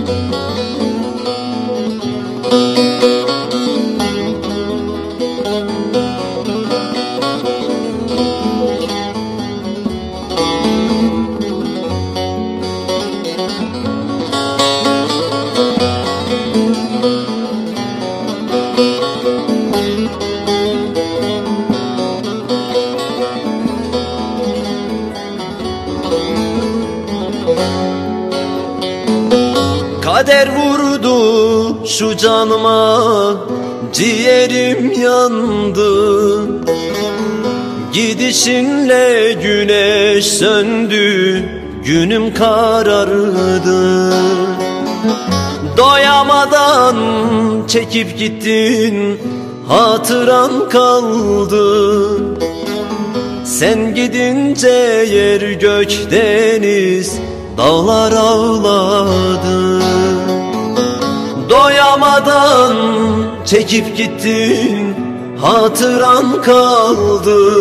Kader vurdu şu canıma, ciğerim yandı. Gidişinle güneş söndü, günüm karardı. Doyamadan çekip gittin, hatıran kaldı. Sen gidince yer gök deniz, dağlar ağladı. Doyamadan çekip gittin, hatıran kaldı.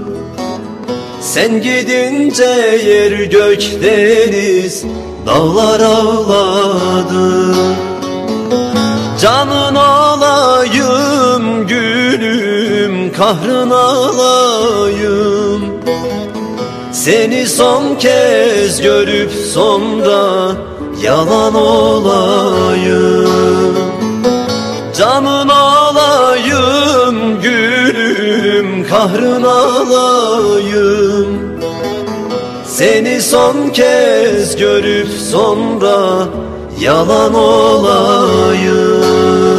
Sen gidince yer gök deniz, dağlar ağladı. Canın olayım gülüm, kahrın alayım. Seni son kez görüp sonra yalan olayım. Canın olayım gülüm, kahrın alayım. Seni son kez görüp sonra yalan olayım.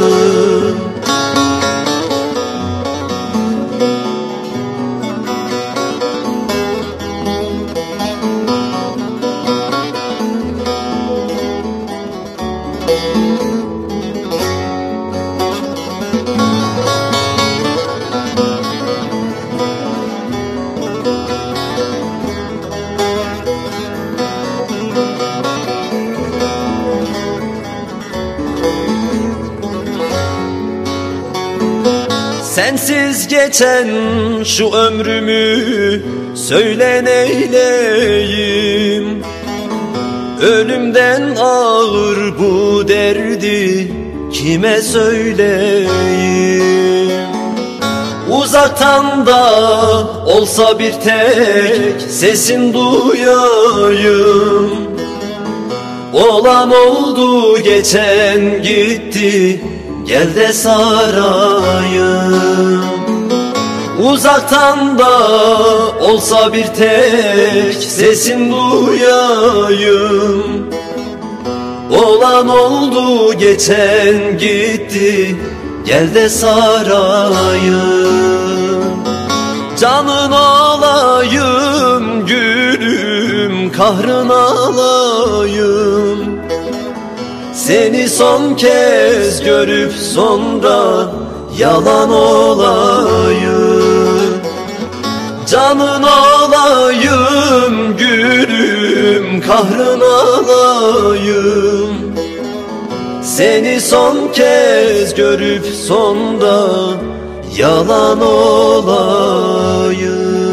Sensiz geçen şu ömrümü söyle neyleyim? Ölümden ağır bu derdi kime söyleyeyim? Uzaktan da olsa bir tek sesin duyayım. Olan oldu geçen gitti, gel de sarayım. Uzaktan da olsa bir tek sesin duyayım. Olan oldu geçen gitti, gel de sarayım. Canın olayım gülüm, kahrın alayım. Seni son kez görüp sonra yalan olayım. Canın olayım gülüm, kahrın alayım. Seni son kez görüp sonra yalan olayım.